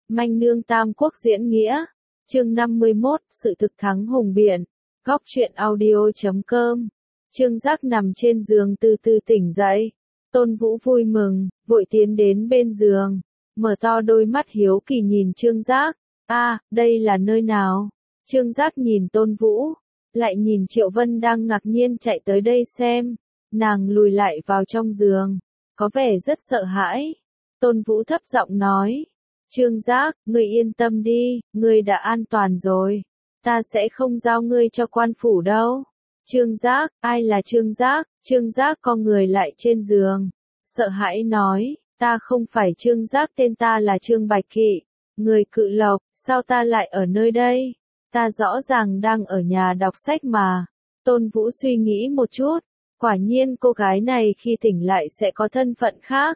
Manh nương Tam Quốc diễn nghĩa. Chương 51, sự thực thắng hùng biện. Góc truyện audio.com. Trương Giác nằm trên giường từ từ tỉnh dậy. Tôn Vũ vui mừng, vội tiến đến bên giường, mở to đôi mắt hiếu kỳ nhìn Trương Giác. Đây là nơi nào? Trương Giác nhìn Tôn Vũ, lại nhìn Triệu Vân đang ngạc nhiên chạy tới đây xem. Nàng lùi lại vào trong giường, có vẻ rất sợ hãi. Tôn Vũ thấp giọng nói, Trương Giác, ngươi yên tâm đi, ngươi đã an toàn rồi. Ta sẽ không giao ngươi cho quan phủ đâu. Trương Giác, ai là Trương Giác? Trương Giác co người lại trên giường, sợ hãi nói, ta không phải Trương Giác, tên ta là Trương Bạch Kỵ, người Cự Lộc, sao ta lại ở nơi đây? Ta rõ ràng đang ở nhà đọc sách mà. Tôn Vũ suy nghĩ một chút, quả nhiên cô gái này khi tỉnh lại sẽ có thân phận khác.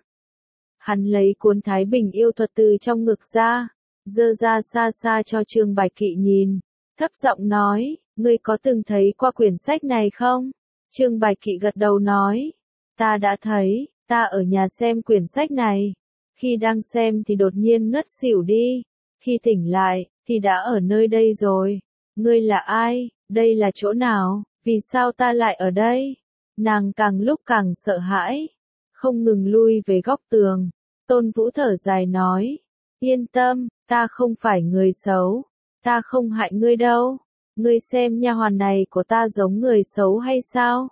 Hắn lấy cuốn Thái Bình yêu thuật từ trong ngực ra, giơ ra xa xa cho Trương Bạch Kỵ nhìn, thấp giọng nói, ngươi có từng thấy qua quyển sách này không? Trương Bạch Kỵ gật đầu nói, ta đã thấy, ta ở nhà xem quyển sách này. Khi đang xem thì đột nhiên ngất xỉu đi, khi tỉnh lại, thì đã ở nơi đây rồi. Ngươi là ai? Đây là chỗ nào? Vì sao ta lại ở đây? Nàng càng lúc càng sợ hãi, không ngừng lui về góc tường. Tôn Vũ thở dài nói, yên tâm, ta không phải người xấu, ta không hại ngươi đâu. Ngươi xem nha hoàn này của ta giống người xấu hay sao?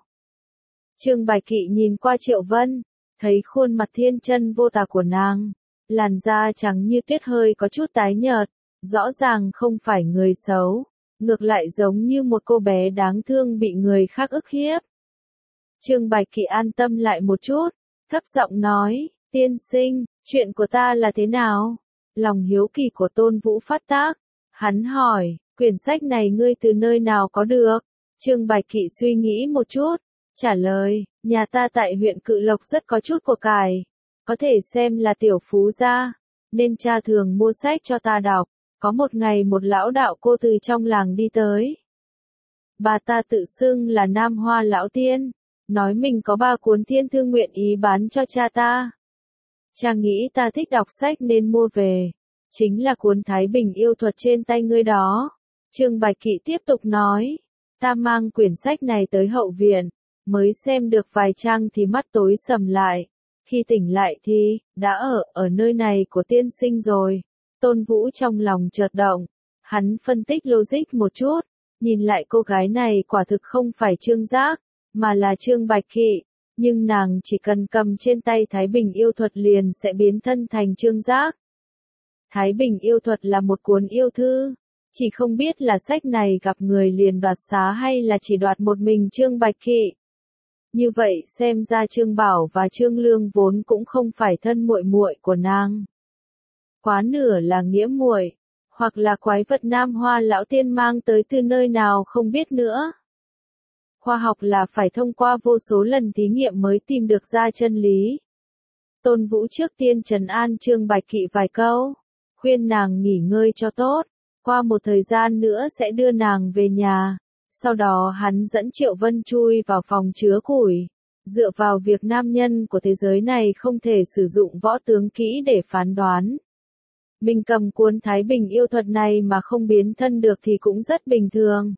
Trương Bạch Kỵ nhìn qua Triệu Vân, thấy khuôn mặt thiên chân vô tà của nàng, làn da trắng như tuyết hơi có chút tái nhợt, rõ ràng không phải người xấu, ngược lại giống như một cô bé đáng thương bị người khác ức hiếp. Trương Bạch Kỵ an tâm lại một chút, thấp giọng nói, tiên sinh, chuyện của ta là thế nào? Lòng hiếu kỳ của Tôn Vũ phát tác, hắn hỏi, quyển sách này ngươi từ nơi nào có được? Trương Bạch Kỵ suy nghĩ một chút, trả lời, nhà ta tại huyện Cự Lộc rất có chút của cải, có thể xem là tiểu phú gia, nên cha thường mua sách cho ta đọc. Có một ngày một lão đạo cô từ trong làng đi tới. Bà ta tự xưng là Nam Hoa Lão Tiên, nói mình có 3 cuốn thiên thư nguyện ý bán cho cha ta. Cha nghĩ ta thích đọc sách nên mua về, chính là cuốn Thái Bình yêu thuật trên tay ngươi đó. Trương Bạch Kỵ tiếp tục nói, ta mang quyển sách này tới hậu viện, mới xem được vài trang thì mắt tối sầm lại. Khi tỉnh lại thì, đã ở nơi này của tiên sinh rồi. Tôn Vũ trong lòng chợt động, hắn phân tích logic một chút, nhìn lại cô gái này quả thực không phải Trương Giác, mà là Trương Bạch Kỵ, nhưng nàng chỉ cần cầm trên tay Thái Bình yêu thuật liền sẽ biến thân thành Trương Giác. Thái Bình yêu thuật là một cuốn yêu thư, chỉ không biết là sách này gặp người liền đoạt xá hay là chỉ đoạt một mình Trương Bạch Kỵ. Như vậy xem ra Trương Bảo và Trương Lương vốn cũng không phải thân muội muội của nàng. Quá nửa là nghĩa muội, hoặc là quái vật Nam Hoa Lão Tiên mang tới từ nơi nào không biết nữa. Khoa học là phải thông qua vô số lần thí nghiệm mới tìm được ra chân lý. Tôn Vũ trước tiên trấn an Trương Bạch Kỵ vài câu, khuyên nàng nghỉ ngơi cho tốt, qua một thời gian nữa sẽ đưa nàng về nhà. Sau đó hắn dẫn Triệu Vân chui vào phòng chứa củi. Dựa vào việc nam nhân của thế giới này không thể sử dụng võ tướng kỹ để phán đoán. Mình cầm cuốn Thái Bình yêu thuật này mà không biến thân được thì cũng rất bình thường.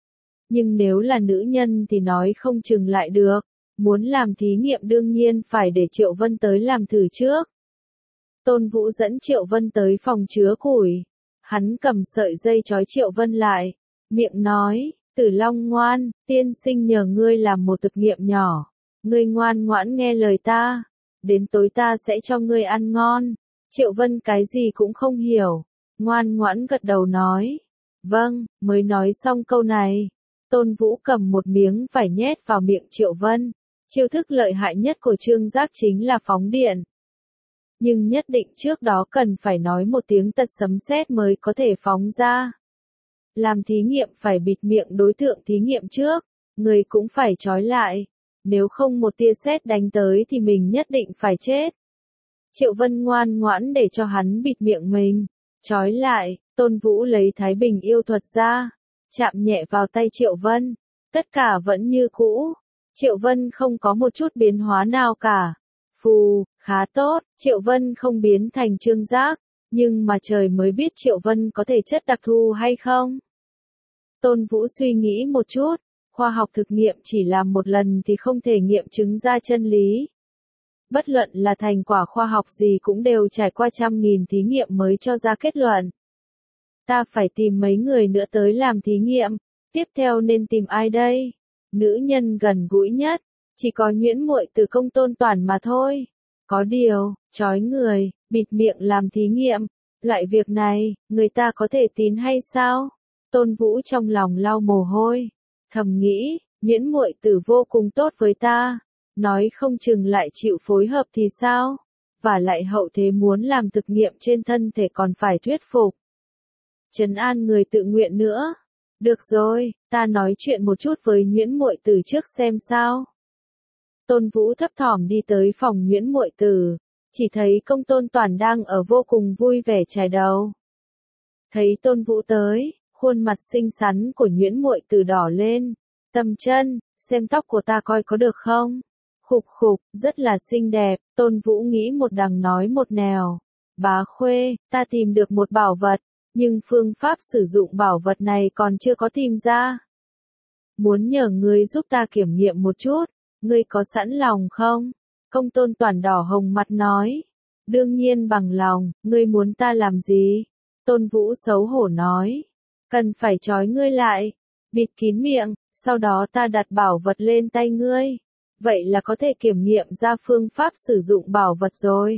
Nhưng nếu là nữ nhân thì nói không chừng lại được. Muốn làm thí nghiệm đương nhiên phải để Triệu Vân tới làm thử trước. Tôn Vũ dẫn Triệu Vân tới phòng chứa củi. Hắn cầm sợi dây trói Triệu Vân lại, miệng nói, Tử Long ngoan, tiên sinh nhờ ngươi làm một thực nghiệm nhỏ. Ngươi ngoan ngoãn nghe lời ta, đến tối ta sẽ cho ngươi ăn ngon. Triệu Vân cái gì cũng không hiểu, ngoan ngoãn gật đầu nói, vâng. Mới nói xong câu này, Tôn Vũ cầm một miếng vải nhét vào miệng Triệu Vân. Chiêu thức lợi hại nhất của Trương Giác chính là phóng điện. Nhưng nhất định trước đó cần phải nói một tiếng tật sấm sét mới có thể phóng ra. Làm thí nghiệm phải bịt miệng đối tượng thí nghiệm trước, người cũng phải trói lại. Nếu không một tia sét đánh tới thì mình nhất định phải chết. Triệu Vân ngoan ngoãn để cho hắn bịt miệng mình, trói lại. Tôn Vũ lấy Thái Bình yêu thuật ra, chạm nhẹ vào tay Triệu Vân. Tất cả vẫn như cũ. Triệu Vân không có một chút biến hóa nào cả. Phù, khá tốt, Triệu Vân không biến thành Trương Giác, Nhưng mà trời mới biết Triệu Vân có thể chất đặc thù hay không. Tôn Vũ suy nghĩ một chút, khoa học thực nghiệm chỉ làm một lần thì không thể nghiệm chứng ra chân lý. Bất luận là thành quả khoa học gì cũng đều trải qua trăm nghìn thí nghiệm mới cho ra kết luận. Ta phải tìm mấy người nữa tới làm thí nghiệm, tiếp theo nên tìm ai đây? Nữ nhân gần gũi nhất, chỉ có Nguyễn Muội Từ Công Tôn Toản mà thôi. Có điều, trói người, bịt miệng làm thí nghiệm, loại việc này, người ta có thể tín hay sao? Tôn Vũ trong lòng lau mồ hôi, thầm nghĩ, Nguyễn Muội Tử vô cùng tốt với ta, nói không chừng lại chịu phối hợp thì sao? Và lại hậu thế muốn làm thực nghiệm trên thân thể còn phải thuyết phục. Trấn an người tự nguyện nữa. Được rồi, ta nói chuyện một chút với Nguyễn Muội Tử trước xem sao. Tôn Vũ thấp thỏm đi tới phòng Nguyễn Muội Tử, chỉ thấy Công Tôn Toản đang ở vô cùng vui vẻ chải đầu. Thấy Tôn Vũ tới, khuôn mặt xinh xắn của Nguyễn Muội Tử đỏ lên. Tầm Chân, xem tóc của ta coi có được không? Khục khục, rất là xinh đẹp. Tôn Vũ nghĩ một đằng nói một nẻo. Bá Khuê, ta tìm được một bảo vật, nhưng phương pháp sử dụng bảo vật này còn chưa có tìm ra. Muốn nhờ ngươi giúp ta kiểm nghiệm một chút, ngươi có sẵn lòng không? Công Tôn Toản đỏ hồng mặt nói. Đương nhiên bằng lòng, ngươi muốn ta làm gì? Tôn Vũ xấu hổ nói. Cần phải trói ngươi lại, bịt kín miệng, sau đó ta đặt bảo vật lên tay ngươi. Vậy là có thể kiểm nghiệm ra phương pháp sử dụng bảo vật rồi.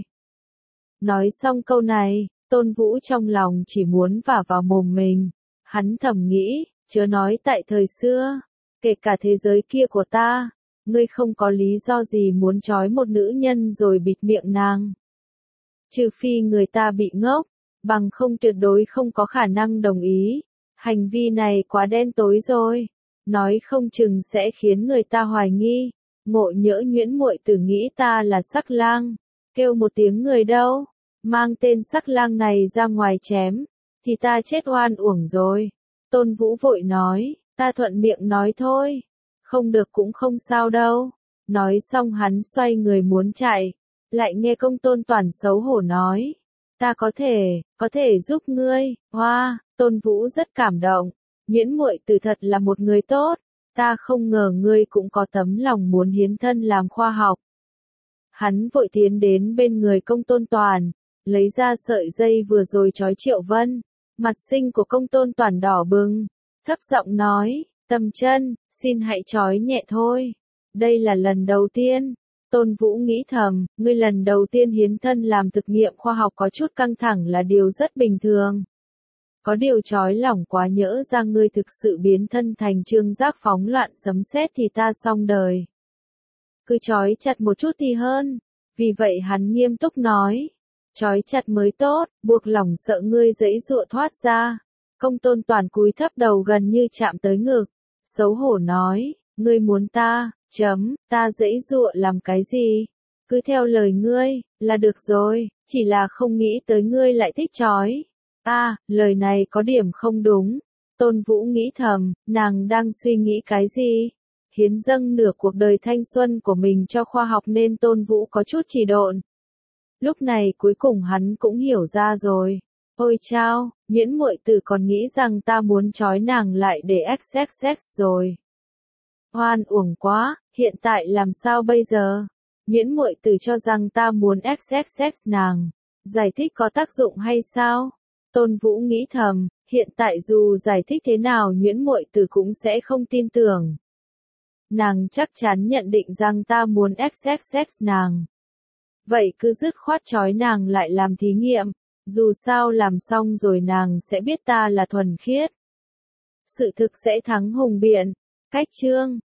Nói xong câu này, Tôn Vũ trong lòng chỉ muốn vả vào mồm mình. Hắn thầm nghĩ, chớ nói tại thời xưa, kể cả thế giới kia của ta, ngươi không có lý do gì muốn trói một nữ nhân rồi bịt miệng nàng. Trừ phi người ta bị ngốc, bằng không tuyệt đối không có khả năng đồng ý. Hành vi này quá đen tối rồi, nói không chừng sẽ khiến người ta hoài nghi. Ngộ nhỡ Nguyễn Muội Tử nghĩ ta là sắc lang, kêu một tiếng người đâu, mang tên sắc lang này ra ngoài chém, thì ta chết oan uổng rồi. Tôn Vũ vội nói, ta thuận miệng nói thôi, không được cũng không sao đâu. Nói xong hắn xoay người muốn chạy, lại nghe Công Tôn Toản xấu hổ nói, ta có thể giúp ngươi. Hoa, Tôn Vũ rất cảm động, Nguyễn Muội Tử thật là một người tốt. Ta không ngờ ngươi cũng có tấm lòng muốn hiến thân làm khoa học. Hắn vội tiến đến bên người Công Tôn Toản, lấy ra sợi dây vừa rồi trói Triệu Vân. Mặt xinh của Công Tôn Toản đỏ bừng, thấp giọng nói, Tầm Chân, xin hãy trói nhẹ thôi. Đây là lần đầu tiên. Tôn Vũ nghĩ thầm, ngươi lần đầu tiên hiến thân làm thực nghiệm khoa học có chút căng thẳng là điều rất bình thường. Có điều trói lỏng quá nhỡ ra ngươi thực sự biến thân thành Trương Giác phóng loạn sấm sét thì ta xong đời. Cứ trói chặt một chút thì hơn. Vì vậy hắn nghiêm túc nói. Trói chặt mới tốt, buộc lỏng sợ ngươi giãy giụa thoát ra. Công Tôn Toản cúi thấp đầu gần như chạm tới ngực. Xấu hổ nói, ngươi muốn ta, ta giãy giụa làm cái gì? Cứ theo lời ngươi, là được rồi, chỉ là không nghĩ tới ngươi lại thích trói. Lời này có điểm không đúng. Tôn Vũ nghĩ thầm, nàng đang suy nghĩ cái gì? Hiến dâng nửa cuộc đời thanh xuân của mình cho khoa học nên Tôn Vũ có chút trì độn. Lúc này cuối cùng hắn cũng hiểu ra rồi. Ôi chao, Nguyễn Muội Tử còn nghĩ rằng ta muốn trói nàng lại để XXX rồi. Oan uổng quá, hiện tại làm sao bây giờ? Nguyễn Muội Tử cho rằng ta muốn XXX nàng. Giải thích có tác dụng hay sao? Tôn Vũ nghĩ thầm, hiện tại dù giải thích thế nào Nguyễn Muội Tử cũng sẽ không tin tưởng. Nàng chắc chắn nhận định rằng ta muốn XXX nàng. Vậy cứ dứt khoát trói nàng lại làm thí nghiệm, dù sao làm xong rồi nàng sẽ biết ta là thuần khiết. Sự thực sẽ thắng hùng biện. Cách chương